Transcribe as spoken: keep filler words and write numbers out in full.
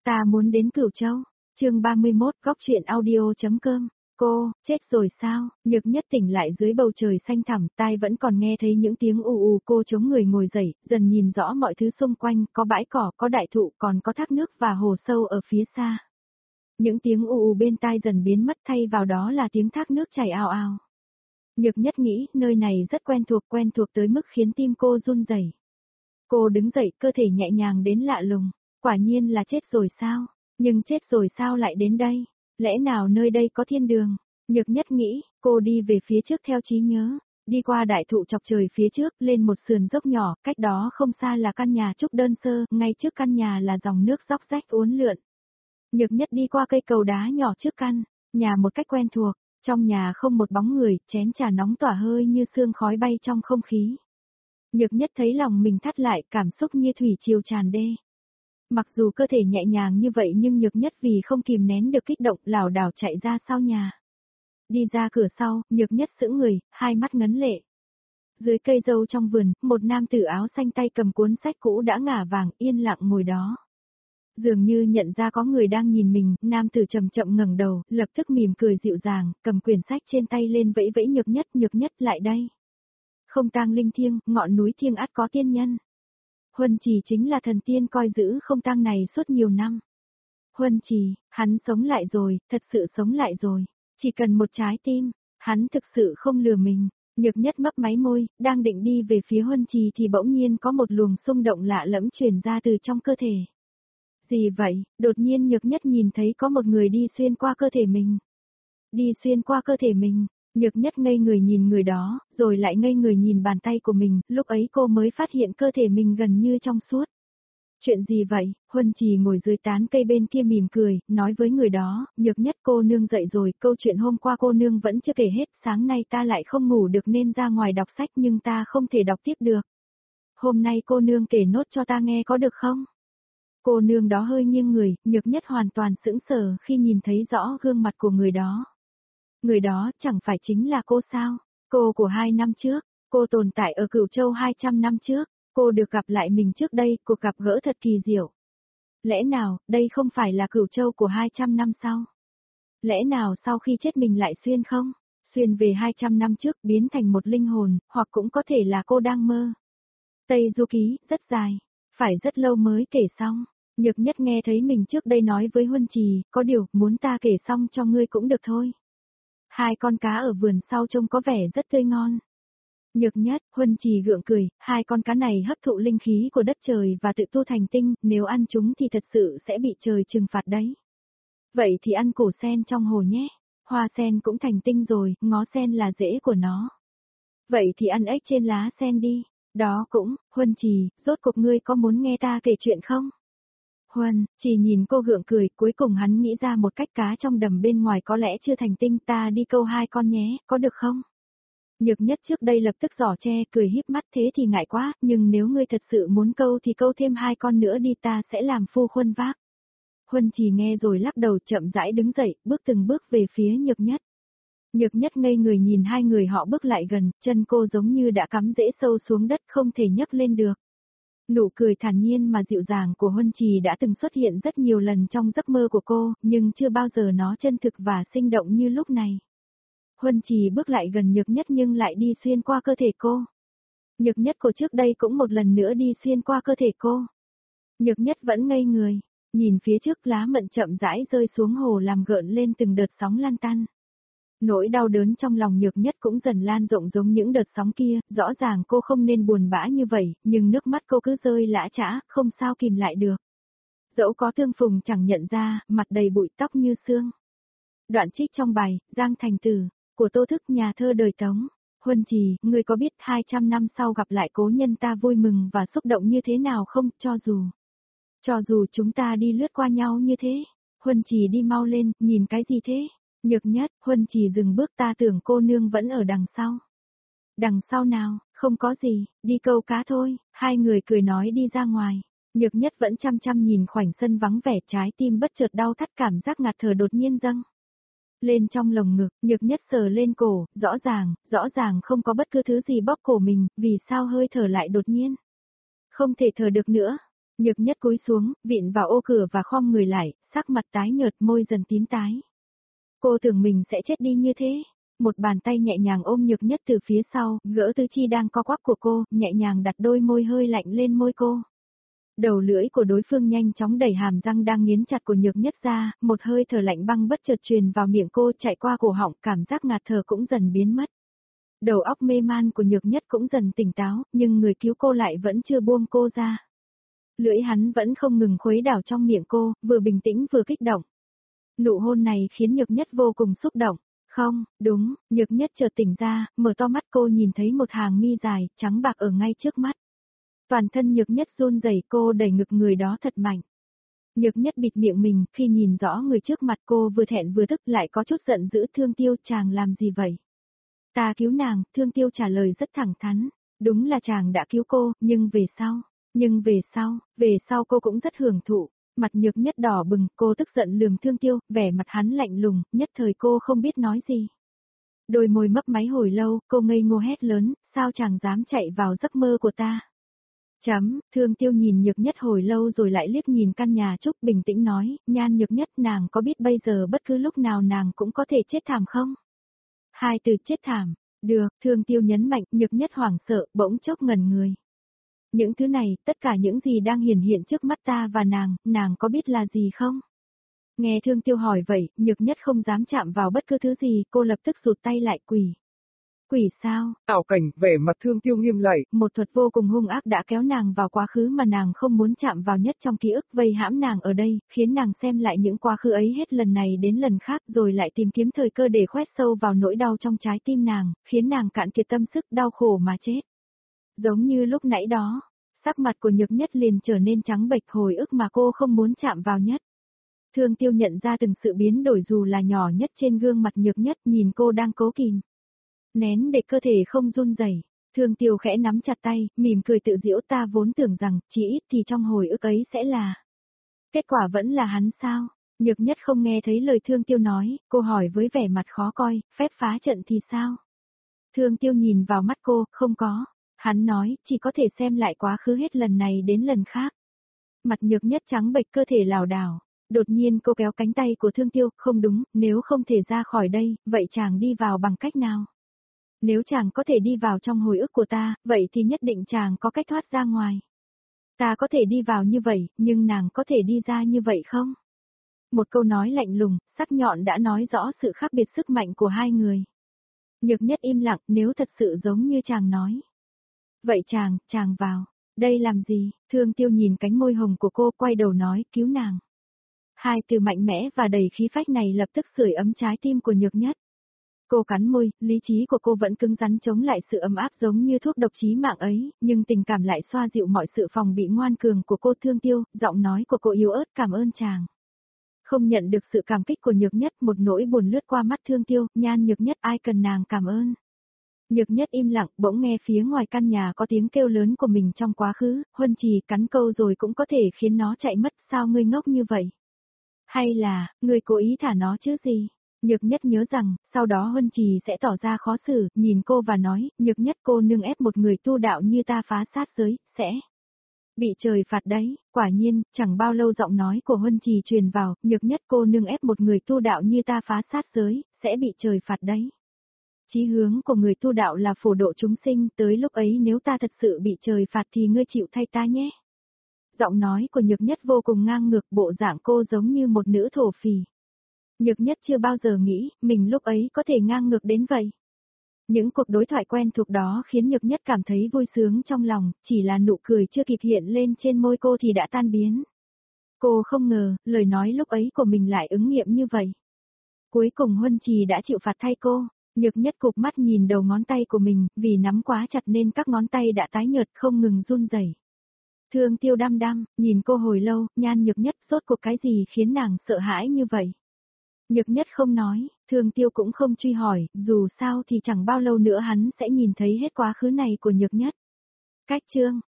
Ta muốn đến Cửu Châu. Chương ba mươi mốt, góc truyện audio chấm com. Cô, chết rồi sao? Nhược Nhất tỉnh lại dưới bầu trời xanh thẳm, tai vẫn còn nghe thấy những tiếng ù ù. Cô chống người ngồi dậy, dần nhìn rõ mọi thứ xung quanh, có bãi cỏ, có đại thụ, còn có thác nước và hồ sâu ở phía xa. Những tiếng ù ù bên tai dần biến mất, thay vào đó là tiếng thác nước chảy ào ào. Nhược Nhất nghĩ, nơi này rất quen thuộc, quen thuộc tới mức khiến tim cô run rẩy. Cô đứng dậy, cơ thể nhẹ nhàng đến lạ lùng. Quả nhiên là chết rồi sao? Nhưng chết rồi sao lại đến đây? Lẽ nào nơi đây có thiên đường? Nhược Nhất nghĩ, cô đi về phía trước theo trí nhớ, đi qua đại thụ chọc trời phía trước, lên một sườn dốc nhỏ, cách đó không xa là căn nhà trúc đơn sơ, ngay trước căn nhà là dòng nước róc rách uốn lượn. Nhược Nhất đi qua cây cầu đá nhỏ trước căn nhà một cách quen thuộc, trong nhà không một bóng người, chén trà nóng tỏa hơi như sương khói bay trong không khí. Nhược Nhất thấy lòng mình thắt lại, cảm xúc như thủy triều tràn đê. Mặc dù cơ thể nhẹ nhàng như vậy nhưng Nhược Nhất vì không kìm nén được kích động lảo đảo chạy ra sau nhà. Đi ra cửa sau, Nhược Nhất sững người, hai mắt ngấn lệ. Dưới cây dâu trong vườn, một nam tử áo xanh tay cầm cuốn sách cũ đã ngả vàng, yên lặng ngồi đó. Dường như nhận ra có người đang nhìn mình, nam tử chậm chậm ngẩng đầu, lập tức mỉm cười dịu dàng, cầm quyển sách trên tay lên vẫy vẫy Nhược Nhất, Nhược Nhất lại đây. Không tang linh thiêng, ngọn núi thiêng ắt có tiên nhân. Huân Trì chính là thần tiên coi giữ không tang này suốt nhiều năm. Huân Trì, hắn sống lại rồi, thật sự sống lại rồi. Chỉ cần một trái tim, hắn thực sự không lừa mình. Nhược Nhất mấp máy môi, đang định đi về phía Huân Trì thì bỗng nhiên có một luồng xung động lạ lẫm truyền ra từ trong cơ thể. Gì vậy? Đột nhiên Nhược Nhất nhìn thấy có một người đi xuyên qua cơ thể mình. Đi xuyên qua cơ thể mình. Nhược Nhất ngây người nhìn người đó, rồi lại ngây người nhìn bàn tay của mình, lúc ấy cô mới phát hiện cơ thể mình gần như trong suốt. Chuyện gì vậy? Huân Trì ngồi dưới tán cây bên kia mỉm cười, nói với người đó, Nhược Nhất cô nương dậy rồi, câu chuyện hôm qua cô nương vẫn chưa kể hết, sáng nay ta lại không ngủ được nên ra ngoài đọc sách nhưng ta không thể đọc tiếp được. Hôm nay cô nương kể nốt cho ta nghe có được không? Cô nương đó hơi nghiêng người, Nhược Nhất hoàn toàn sững sờ khi nhìn thấy rõ gương mặt của người đó. Người đó chẳng phải chính là cô sao? Cô của hai năm trước, cô tồn tại ở Cửu Châu hai trăm năm trước, cô được gặp lại mình trước đây, cuộc gặp gỡ thật kỳ diệu. Lẽ nào, đây không phải là Cửu Châu của hai trăm năm sau? Lẽ nào sau khi chết mình lại xuyên không? Xuyên về hai trăm năm trước biến thành một linh hồn, hoặc cũng có thể là cô đang mơ. Tây Du Ký, rất dài, phải rất lâu mới kể xong. Nhược Nhất nghe thấy mình trước đây nói với Huân Trì, có điều, muốn ta kể xong cho ngươi cũng được thôi. Hai con cá ở vườn sau trông có vẻ rất tươi ngon. Nhược Nhất, Huân Trì gượng cười, hai con cá này hấp thụ linh khí của đất trời và tự tu thành tinh, nếu ăn chúng thì thật sự sẽ bị trời trừng phạt đấy. Vậy thì ăn củ sen trong hồ nhé, hoa sen cũng thành tinh rồi, ngó sen là rễ của nó. Vậy thì ăn ếch trên lá sen đi, đó cũng, Huân Trì, rốt cuộc ngươi có muốn nghe ta kể chuyện không? Huân, chỉ nhìn cô gượng cười, cuối cùng hắn nghĩ ra một cách cá trong đầm bên ngoài có lẽ chưa thành tinh, ta đi câu hai con nhé, có được không? Nhược Nhất trước đây lập tức giỏ che, cười híp mắt thế thì ngại quá, nhưng nếu ngươi thật sự muốn câu thì câu thêm hai con nữa đi, ta sẽ làm phu khuân vác. Huân chỉ nghe rồi lắc đầu chậm rãi đứng dậy, bước từng bước về phía Nhược Nhất. Nhược Nhất ngây người nhìn hai người họ bước lại gần, chân cô giống như đã cắm rễ sâu xuống đất không thể nhấc lên được. Nụ cười thản nhiên mà dịu dàng của Huân Trì đã từng xuất hiện rất nhiều lần trong giấc mơ của cô, nhưng chưa bao giờ nó chân thực và sinh động như lúc này. Huân Trì bước lại gần Nhược Nhất nhưng lại đi xuyên qua cơ thể cô. Nhược Nhất của trước đây cũng một lần nữa đi xuyên qua cơ thể cô. Nhược Nhất vẫn ngây người, nhìn phía trước lá mận chậm rãi rơi xuống hồ làm gợn lên từng đợt sóng lan tăn. Nỗi đau đớn trong lòng Nhược Nhất cũng dần lan rộng giống những đợt sóng kia, rõ ràng cô không nên buồn bã như vậy, nhưng nước mắt cô cứ rơi lã chã, không sao kìm lại được. Dẫu có tương phùng chẳng nhận ra, mặt đầy bụi tóc như sương. Đoạn trích trong bài, Giang Thành Tử, của Tô Thức, nhà thơ đời Tống. Huân Trì, ngươi có biết hai trăm năm sau gặp lại cố nhân ta vui mừng và xúc động như thế nào không, cho dù. Cho dù chúng ta đi lướt qua nhau như thế. Huân Trì đi mau lên, nhìn cái gì thế? Nhược Nhất, Huân Trì dừng bước, ta tưởng cô nương vẫn ở đằng sau. Đằng sau nào, không có gì, đi câu cá thôi, hai người cười nói đi ra ngoài. Nhược Nhất vẫn chăm chăm nhìn khoảnh sân vắng vẻ, trái tim bất chợt đau thắt, cảm giác ngạt thở đột nhiên dâng lên trong lồng ngực. Nhược Nhất sờ lên cổ, rõ ràng, rõ ràng không có bất cứ thứ gì bóp cổ mình, vì sao hơi thở lại đột nhiên không thể thở được nữa. Nhược nhất cúi xuống, vịn vào ô cửa và khom người lại, sắc mặt tái nhợt, môi dần tím tái. Cô tưởng mình sẽ chết đi như thế. Một bàn tay nhẹ nhàng ôm nhược nhất từ phía sau, gỡ tứ chi đang co quắp của cô, nhẹ nhàng đặt đôi môi hơi lạnh lên môi cô. Đầu lưỡi của đối phương nhanh chóng đẩy hàm răng đang nghiến chặt của nhược nhất ra, một hơi thở lạnh băng bất chợt truyền vào miệng cô, chạy qua cổ họng, cảm giác ngạt thở cũng dần biến mất. Đầu óc mê man của nhược nhất cũng dần tỉnh táo, nhưng người cứu cô lại vẫn chưa buông cô ra. Lưỡi hắn vẫn không ngừng khuấy đảo trong miệng cô, vừa bình tĩnh vừa kích động. Nụ hôn này khiến nhược nhất vô cùng xúc động. Không, đúng, nhược nhất chợt tỉnh ra, mở to mắt cô nhìn thấy một hàng mi dài, trắng bạc ở ngay trước mắt. Toàn thân nhược nhất run rẩy, cô đẩy ngực người đó thật mạnh. Nhược nhất bịt miệng mình, khi nhìn rõ người trước mặt cô vừa thẹn vừa tức lại có chút giận dữ. Thương Tiêu, chàng làm gì vậy? Ta cứu nàng. Thương Tiêu trả lời rất thẳng thắn. Đúng là chàng đã cứu cô, nhưng về sau, nhưng về sau, về sau cô cũng rất hưởng thụ. Mặt nhược nhất đỏ bừng, cô tức giận lườm Thương Tiêu, vẻ mặt hắn lạnh lùng, nhất thời cô không biết nói gì. Đôi môi mấp máy hồi lâu, cô ngây ngô hét lớn, sao chàng dám chạy vào giấc mơ của ta? Chấm, Thương Tiêu nhìn nhược nhất hồi lâu rồi lại liếc nhìn căn nhà trúc, bình tĩnh nói, Nhan nhược nhất, nàng có biết bây giờ bất cứ lúc nào nàng cũng có thể chết thảm không? Hai từ chết thảm. Được, Thương Tiêu nhấn mạnh, nhược nhất hoảng sợ, bỗng chốc ngẩn người. Những thứ này, tất cả những gì đang hiển hiện trước mắt ta và nàng, nàng có biết là gì không? Nghe Thương Tiêu hỏi vậy, nhược nhất không dám chạm vào bất cứ thứ gì, cô lập tức rụt tay lại. Quỷ. Quỷ sao? Ảo cảnh, vẻ mặt Thương Tiêu nghiêm lại. Một thuật vô cùng hung ác đã kéo nàng vào quá khứ mà nàng không muốn chạm vào nhất trong ký ức, vây hãm nàng ở đây, khiến nàng xem lại những quá khứ ấy hết lần này đến lần khác rồi lại tìm kiếm thời cơ để khoét sâu vào nỗi đau trong trái tim nàng, khiến nàng cạn kiệt tâm sức, đau khổ mà chết. Giống như lúc nãy đó, sắc mặt của nhược nhất liền trở nên trắng bệch, hồi ức mà cô không muốn chạm vào nhất. Thương Tiêu nhận ra từng sự biến đổi dù là nhỏ nhất trên gương mặt nhược nhất, nhìn cô đang cố kìm nén để cơ thể không run rẩy. Thương Tiêu khẽ nắm chặt tay, mỉm cười tự giễu, ta vốn tưởng rằng, chỉ ít thì trong hồi ức ấy sẽ là. Kết quả vẫn là hắn sao? Nhược nhất không nghe thấy lời Thương Tiêu nói, cô hỏi với vẻ mặt khó coi, phép phá trận thì sao? Thương Tiêu nhìn vào mắt cô, không có. Hắn nói, chỉ có thể xem lại quá khứ hết lần này đến lần khác. Mặt nhược nhất trắng bệch, cơ thể lảo đảo. Đột nhiên cô kéo cánh tay của Thương Tiêu, không đúng, nếu không thể ra khỏi đây, vậy chàng đi vào bằng cách nào? Nếu chàng có thể đi vào trong hồi ức của ta, vậy thì nhất định chàng có cách thoát ra ngoài. Ta có thể đi vào như vậy, nhưng nàng có thể đi ra như vậy không? Một câu nói lạnh lùng, sắc nhọn đã nói rõ sự khác biệt sức mạnh của hai người. Nhược nhất im lặng, nếu thật sự giống như chàng nói. Vậy chàng, chàng vào. Đây làm gì? Thương Tiêu nhìn cánh môi hồng của cô, quay đầu nói, cứu nàng. Hai từ mạnh mẽ và đầy khí phách này lập tức sưởi ấm trái tim của nhược nhất. Cô cắn môi, lý trí của cô vẫn cứng rắn chống lại sự ấm áp giống như thuốc độc chí mạng ấy, nhưng tình cảm lại xoa dịu mọi sự phòng bị ngoan cường của cô. Thương Tiêu, giọng nói của cô yếu ớt, cảm ơn chàng. Không nhận được sự cảm kích của nhược nhất, một nỗi buồn lướt qua mắt Thương Tiêu, Nhan nhược nhất, ai cần nàng cảm ơn. Nhược nhất im lặng, bỗng nghe phía ngoài căn nhà có tiếng kêu lớn của mình trong quá khứ, Huân Trì cắn câu rồi cũng có thể khiến nó chạy mất, sao ngươi ngốc như vậy? Hay là, ngươi cố ý thả nó chứ gì? Nhược nhất nhớ rằng, sau đó Huân Trì sẽ tỏ ra khó xử, nhìn cô và nói, nhược nhất, cô nương ép một người tu đạo như ta phá sát giới, sẽ bị trời phạt đấy. Quả nhiên, chẳng bao lâu giọng nói của Huân Trì truyền vào, nhược nhất, cô nương ép một người tu đạo như ta phá sát giới, sẽ bị trời phạt đấy. Chí hướng của người tu đạo là phổ độ chúng sinh, tới lúc ấy nếu ta thật sự bị trời phạt thì ngươi chịu thay ta nhé. Giọng nói của nhược nhất vô cùng ngang ngược, bộ dạng cô giống như một nữ thổ phỉ. Nhược nhất chưa bao giờ nghĩ, mình lúc ấy có thể ngang ngược đến vậy. Những cuộc đối thoại quen thuộc đó khiến nhược nhất cảm thấy vui sướng trong lòng, chỉ là nụ cười chưa kịp hiện lên trên môi cô thì đã tan biến. Cô không ngờ, lời nói lúc ấy của mình lại ứng nghiệm như vậy. Cuối cùng Huân Trì đã chịu phạt thay cô, nhược nhất cụp mắt nhìn đầu ngón tay của mình, vì nắm quá chặt nên các ngón tay đã tái nhợt không ngừng run rẩy. Thương Tiêu đăm đăm, nhìn cô hồi lâu, Nhan nhược nhất, rốt cuộc cái gì khiến nàng sợ hãi như vậy? Nhược nhất không nói, Thương Tiêu cũng không truy hỏi, dù sao thì chẳng bao lâu nữa hắn sẽ nhìn thấy hết quá khứ này của nhược nhất. Cách chương